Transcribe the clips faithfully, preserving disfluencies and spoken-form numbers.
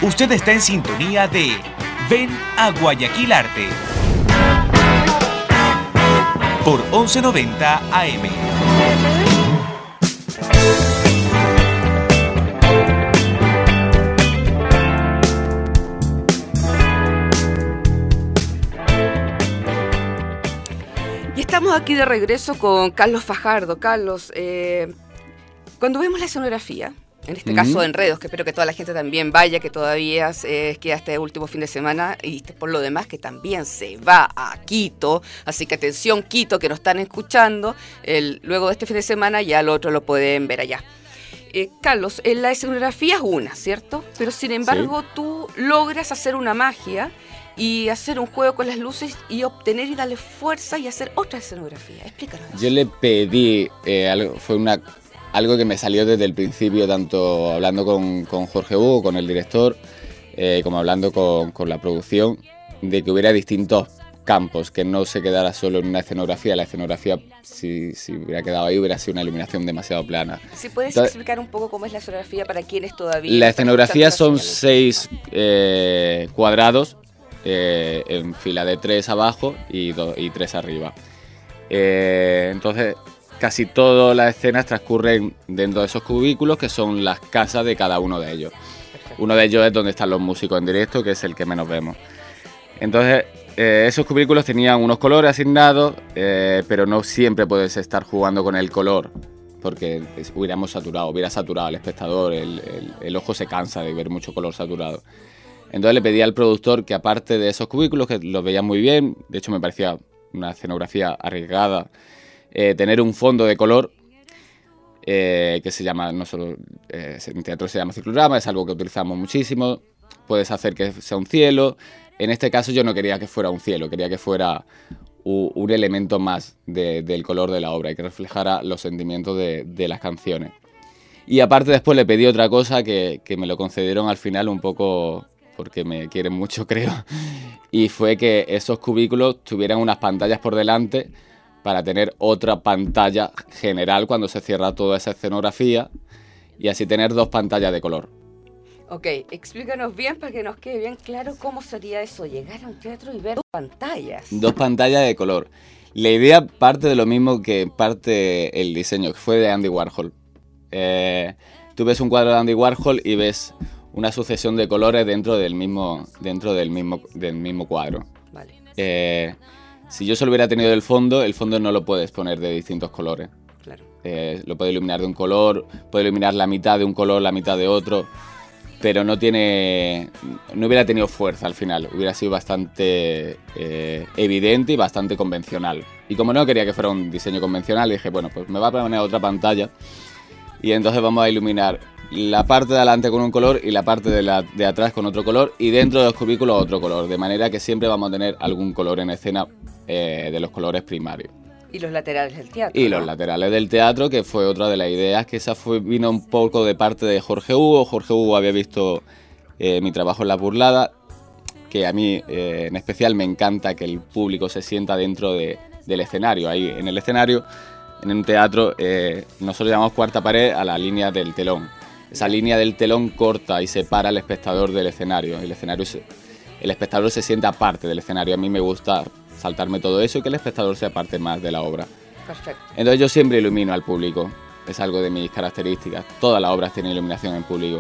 Usted está en sintonía de Ven a Guayaquil Arte por once noventa A M. Y estamos aquí de regreso con Carlos Fajardo. Carlos, eh, cuando vemos la escenografía, en este uh-huh. caso de Enredos, que espero que toda la gente también vaya, que todavía eh, queda este último fin de semana, y por lo demás que también se va a Quito, así que atención Quito, que nos están escuchando, el, luego de este fin de semana ya el otro lo pueden ver allá. Eh, Carlos, eh, la escenografía es una, ¿cierto? Pero sin embargo sí. tú logras hacer una magia y hacer un juego con las luces y obtener y darle fuerza y hacer otra escenografía. Explícanos eso. Yo le pedí, eh, algo, fue una... algo que me salió desde el principio, tanto hablando con, con Jorge Hugo, con el director, eh, como hablando con, con la producción, de que hubiera distintos campos, que no se quedara solo en una escenografía. La escenografía, si, si hubiera quedado ahí, hubiera sido una iluminación demasiado plana. Si puedes Entonces, explicar un poco cómo es la escenografía para quienes todavía... La escenografía son seis eh, cuadrados, eh, en fila de tres abajo y, do, y tres arriba. Eh, entonces... Casi todas las escenas transcurren dentro de esos cubículos, que son las casas de cada uno de ellos. Perfecto. Uno de ellos es donde están los músicos en directo, que es el que menos vemos. Entonces, eh, esos cubículos tenían unos colores asignados, eh, pero no siempre puedes estar jugando con el color, porque hubiéramos saturado, hubiera saturado al espectador, el, el, el ojo se cansa de ver mucho color saturado. Entonces le pedí al productor que, aparte de esos cubículos, que los veía muy bien, de hecho me parecía una escenografía arriesgada, Eh, tener un fondo de color eh, que se llama, no solo eh, en teatro se llama ciclorama, es algo que utilizamos muchísimo. Puedes hacer que sea un cielo. En este caso yo no quería que fuera un cielo, quería que fuera u, un elemento más de, del color de la obra y que reflejara los sentimientos de, de las canciones. Y aparte después le pedí otra cosa que, que me lo concedieron al final un poco porque me quieren mucho, creo, y fue que esos cubículos tuvieran unas pantallas por delante para tener otra pantalla general cuando se cierra toda esa escenografía y así tener dos pantallas de color. Ok, explícanos bien para que nos quede bien claro cómo sería eso, llegar a un teatro y ver dos pantallas. Dos pantallas de color. La idea parte de lo mismo que parte el diseño, que fue de Andy Warhol. Eh, tú ves un cuadro de Andy Warhol y ves una sucesión de colores dentro del mismo, dentro del mismo, del mismo cuadro. Vale. Eh, Si yo solo hubiera tenido el fondo, el fondo no lo puedes poner de distintos colores. Claro. Eh, lo puede iluminar de un color, puede iluminar la mitad de un color, la mitad de otro, pero no tiene, no hubiera tenido fuerza al final. Hubiera sido bastante eh, evidente y bastante convencional. Y como no quería que fuera un diseño convencional, dije, bueno, pues me va a poner otra pantalla y entonces vamos a iluminar la parte de adelante con un color y la parte de, la, de atrás con otro color y dentro de los cubículos otro color, de manera que siempre vamos a tener algún color en escena eh, de los colores primarios. Y los laterales del teatro. Y ¿no? los laterales del teatro, que fue otra de las ideas, que esa fue, vino un poco de parte de Jorge Hugo. Jorge Hugo había visto eh, mi trabajo en La Burlada, que a mí eh, en especial me encanta que el público se sienta dentro de, del escenario. Ahí en el escenario, en un teatro, eh, nosotros llamamos cuarta pared a la línea del telón. Esa línea del telón corta y separa al espectador del escenario. El escenario se, el espectador se sienta parte del escenario. A mí me gusta saltarme todo eso y que el espectador sea parte más de la obra. Perfecto. Entonces yo siempre ilumino al público. Es algo de mis características. Todas las obras tienen iluminación en público.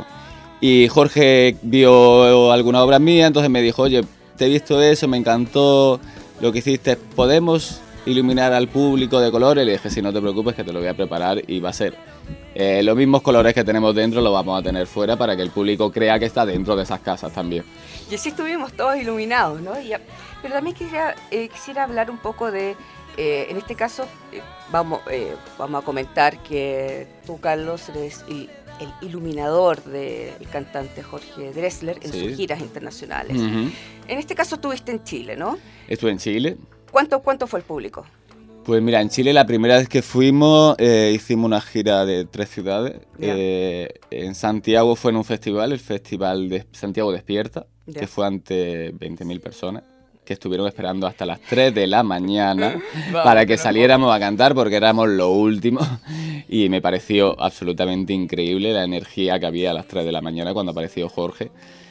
Y Jorge vio alguna obra mía, entonces me dijo, oye, te he visto eso, me encantó lo que hiciste. ¿Podemos iluminar al público de colores? Y le dije, sí, no te preocupes, que te lo voy a preparar y va a ser eh, los mismos colores que tenemos dentro, los vamos a tener fuera para que el público crea que está dentro de esas casas también. Y así estuvimos todos iluminados, ¿no? Y, pero también quisiera, eh, quisiera hablar un poco de, eh, en este caso, eh, vamos, eh, vamos a comentar que tú, Carlos, eres el, el iluminador del cantante Jorge Drexler en sí. sus giras internacionales. Uh-huh. En este caso estuviste en Chile, ¿no? Estuve en Chile. ¿Cuánto, cuánto fue el público? Pues mira, en Chile la primera vez que fuimos eh, hicimos una gira de tres ciudades. Eh, en Santiago fue en un festival, el Festival de Santiago Despierta, ya. que fue ante veinte mil personas, que estuvieron esperando hasta las tres de la mañana Vamos, para que saliéramos a cantar porque éramos los últimos. Y me pareció absolutamente increíble la energía que había a las tres de la mañana cuando apareció Jorge.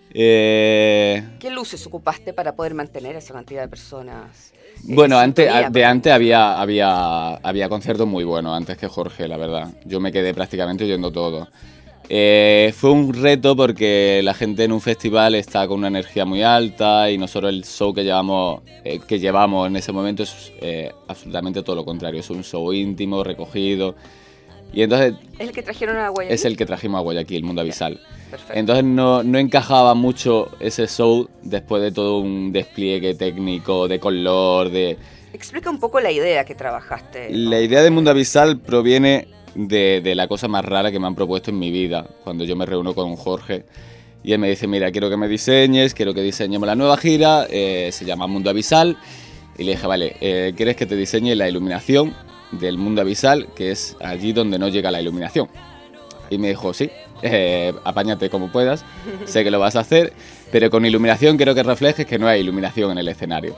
Eh... ¿Qué luces ocupaste para poder mantener esa cantidad de personas? Bueno, antes, de antes había, había, había conciertos muy buenos, antes que Jorge, la verdad. Yo me quedé prácticamente oyendo todo. Eh, fue un reto porque la gente en un festival está con una energía muy alta y nosotros el show que llevamos, eh, que llevamos en ese momento es eh, absolutamente todo lo contrario. Es un show íntimo, recogido. Y entonces, ¿es el que trajeron a Guayaquil? Es el que trajimos a Guayaquil, el Mundo Avisal. Perfecto. Entonces no, no encajaba mucho ese show después de todo un despliegue técnico, de color, de... Explica un poco la idea que trabajaste. La idea del Mundo Avisal proviene de, de la cosa más rara que me han propuesto en mi vida, cuando yo me reúno con Jorge. Y él me dice, mira, quiero que me diseñes, quiero que diseñemos la nueva gira, eh, se llama Mundo Avisal. Y le dije, vale, eh, ¿quieres que te diseñe la iluminación del Mundo Avisal, que es allí donde no llega la iluminación? Y me dijo, sí, eh, apáñate como puedas, sé que lo vas a hacer, pero con iluminación quiero que reflejes que no hay iluminación en el escenario.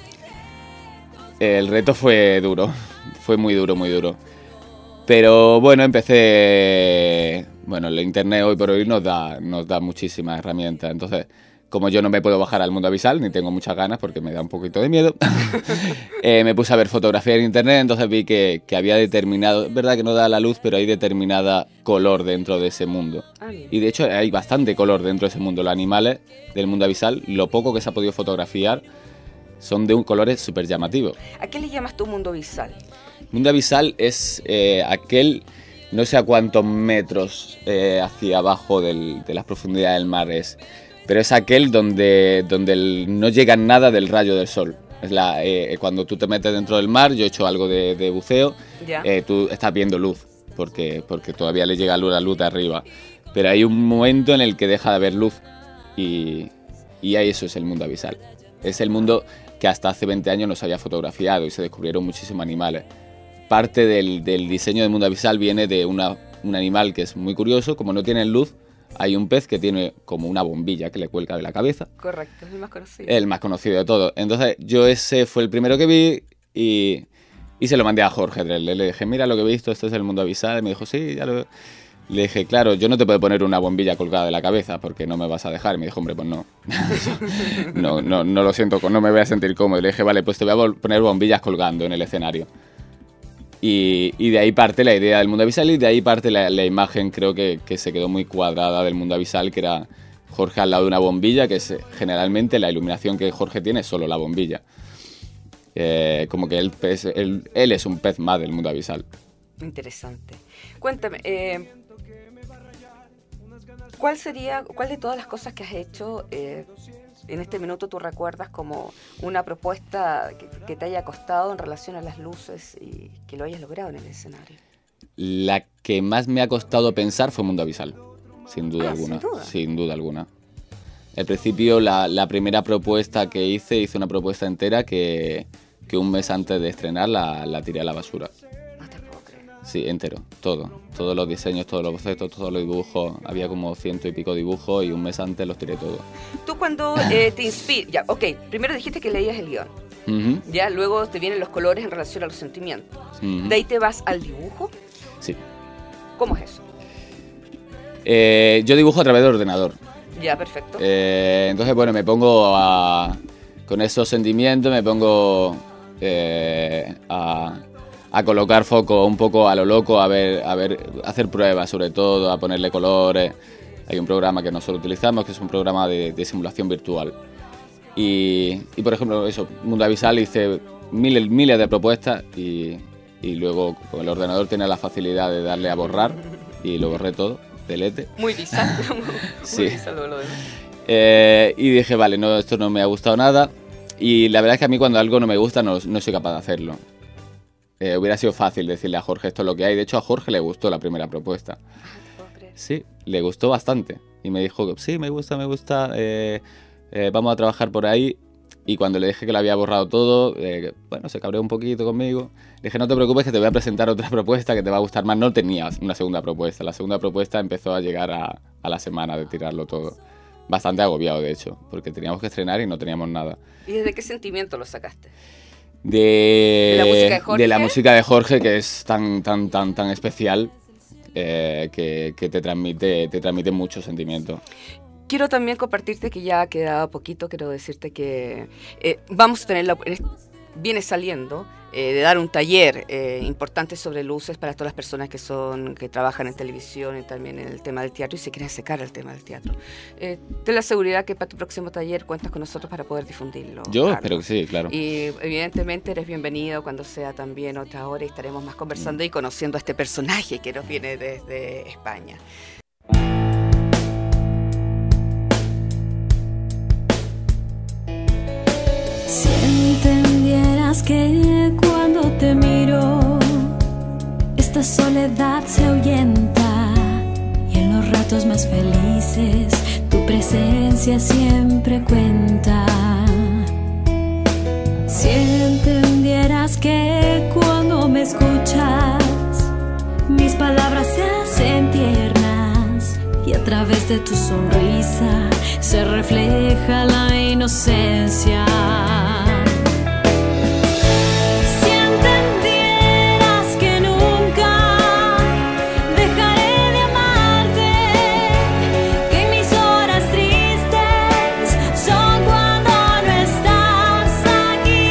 El reto fue duro, fue muy duro, muy duro. Pero bueno, empecé... Bueno, el internet hoy por hoy nos da, nos da muchísimas herramientas, entonces... Como yo no me puedo bajar al Mundo Avisal, ni tengo muchas ganas porque me da un poquito de miedo, eh, me puse a ver fotografía en internet, entonces vi que, que había determinado, es verdad que no da la luz, pero hay determinada color dentro de ese mundo. Ah, y de hecho hay bastante color dentro de ese mundo. Los animales del Mundo Avisal, lo poco que se ha podido fotografiar, son de un color súper llamativo. ¿A qué le llamas tú Mundo Avisal? Mundo Avisal es eh, aquel, no sé a cuántos metros eh, hacia abajo del, de las profundidades del mar es... Pero es aquel donde, donde el, no llega nada del rayo del sol. Es la, eh, cuando tú te metes dentro del mar, yo he hecho algo de, de buceo, eh, tú estás viendo luz, porque, porque todavía le llega la luz de arriba. Pero hay un momento en el que deja de haber luz y, y ahí eso es el Mundo Avisal. Es el mundo que hasta hace veinte años no se había fotografiado y se descubrieron muchísimos animales. Parte del, del diseño del Mundo Avisal viene de una, un animal que es muy curioso, como no tiene luz. Hay un pez que tiene como una bombilla que le cuelga de la cabeza. Correcto, es el más conocido. El más conocido de todos. Entonces yo ese fue el primero que vi y, y se lo mandé a Jorge Drelle. Le dije, mira lo que he visto, esto es el Mundo Avisal. Y me dijo, sí, ya lo veo. Le dije, claro, yo no te puedo poner una bombilla colgada de la cabeza porque no me vas a dejar. Y me dijo, hombre, pues no. no, no, no lo siento, no me voy a sentir cómodo. Y le dije, vale, pues te voy a poner bombillas colgando en el escenario. Y, y de ahí parte la idea del Mundo Avisal y de ahí parte la, la imagen, creo que, que se quedó muy cuadrada del Mundo Avisal, que era Jorge al lado de una bombilla, que es generalmente la iluminación que Jorge tiene es solo la bombilla. Eh, como que él, pez, él, él es un pez más del Mundo Avisal. Interesante. Cuéntame, eh, ¿cuál sería, cuál de todas las cosas que has hecho... Eh, en este minuto tú recuerdas como una propuesta que, que te haya costado en relación a las luces y que lo hayas logrado en el escenario? La que más me ha costado pensar fue Mundo Avisal, sin duda ah, alguna. ¿sin duda? Sin duda alguna. Al principio, la, la primera propuesta que hice, hice una propuesta entera que, que un mes antes de estrenar la, la tiré a la basura. No te puedo creer. Sí, entero, todo. Todos los diseños, todos los bocetos, todos los dibujos. Había como ciento y pico dibujos y un mes antes los tiré todos. Tú cuando eh, te inspiras... Ya, ok, primero dijiste que leías el guión. Uh-huh. Ya, luego te vienen los colores en relación a los sentimientos. Uh-huh. ¿De ahí te vas al dibujo? Sí. ¿Cómo es eso? Eh, yo dibujo a través del ordenador. Ya, perfecto. Eh, entonces, bueno, me pongo a... Con esos sentimientos me pongo eh, a... a colocar foco un poco a lo loco, a ver, a ver, a hacer pruebas sobre todo, a ponerle colores. Hay un programa que nosotros utilizamos que es un programa de, de simulación virtual. Y, y por ejemplo, eso, Mundo Avisal hice miles, miles de propuestas y, y luego con el ordenador tiene la facilidad de darle a borrar y lo borré todo, delete. Muy bizarro, muy sí. bizarro lo demás. Eh, y dije, vale, no, esto no me ha gustado nada. Y la verdad es que a mí cuando algo no me gusta no, no soy capaz de hacerlo. Eh, hubiera sido fácil decirle a Jorge esto es lo que hay. De hecho, a Jorge le gustó la primera propuesta. Sí, le gustó bastante. Y me dijo, sí, me gusta, me gusta, eh, eh, vamos a trabajar por ahí. Y cuando le dije que lo había borrado todo, eh, bueno, se cabreó un poquito conmigo. Le dije, no te preocupes que te voy a presentar otra propuesta que te va a gustar más. No tenía una segunda propuesta. La segunda propuesta empezó a llegar a, a la semana de tirarlo todo. Bastante agobiado, de hecho, porque teníamos que estrenar y no teníamos nada. ¿Y desde qué sentimiento lo sacaste? De, ¿De la música de Jorge? De la música de Jorge, que es tan, tan, tan, tan especial, eh, que, que te transmite, te transmite mucho sentimiento. quiero también compartirte que ya ha quedado poquito, quiero decirte que eh, vamos a tener la... Viene saliendo eh, de dar un taller eh, importante sobre luces para todas las personas que son que trabajan en televisión y también en el tema del teatro y se quieren acercar al tema del teatro. Eh, ten la seguridad que para tu próximo taller cuentas con nosotros para poder difundirlo. Yo Carlos. espero que sí, claro. Y evidentemente eres bienvenido cuando sea también otra hora y estaremos más conversando y conociendo a este personaje que nos viene desde España. Si entendieras que cuando te miro, esta soledad se ahuyenta y en los ratos más felices tu presencia siempre cuenta. Si entendieras que cuando me escuchas, mis palabras se hacen tiernas y a través de tu sonrisa se refleja la inocencia. Si entendieras que nunca dejaré de amarte, que mis horas tristes son cuando no estás aquí.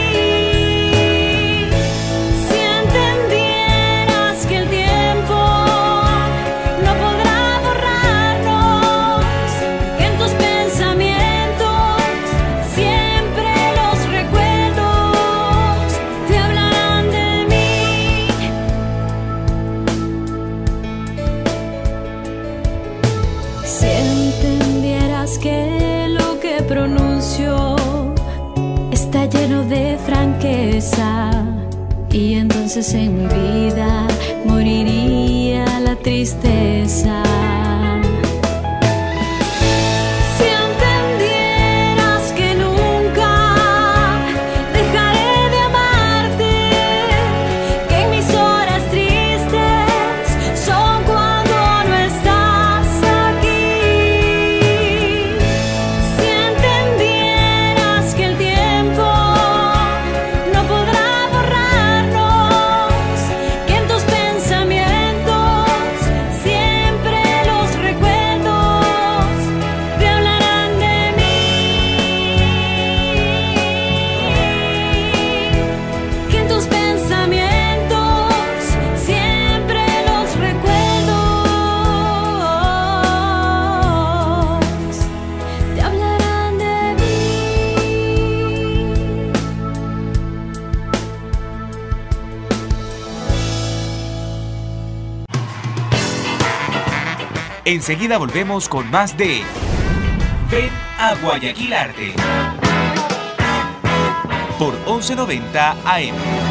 Si entendieras que el tiempo no podrá borrarnos, que en tus pensamientos siempre los recuerdos te hablarán de mí. Si entendieras que lo que pronuncio está lleno de franqueza, y entonces en mi vida moriría la tristeza. Si entendieras que nunca dejaré de amarte, que en mis horas tristes son cuando no estás aquí. Si entendieras que el tiempo no podrá borrarnos, que en tus pensamientos siempre los recuerdos te hablarán de mí, que en tus pensamientos siempre los recuerdos te hablarán de mí. Enseguida volvemos con más de Ven a Guayaquil Arte por once noventa A M.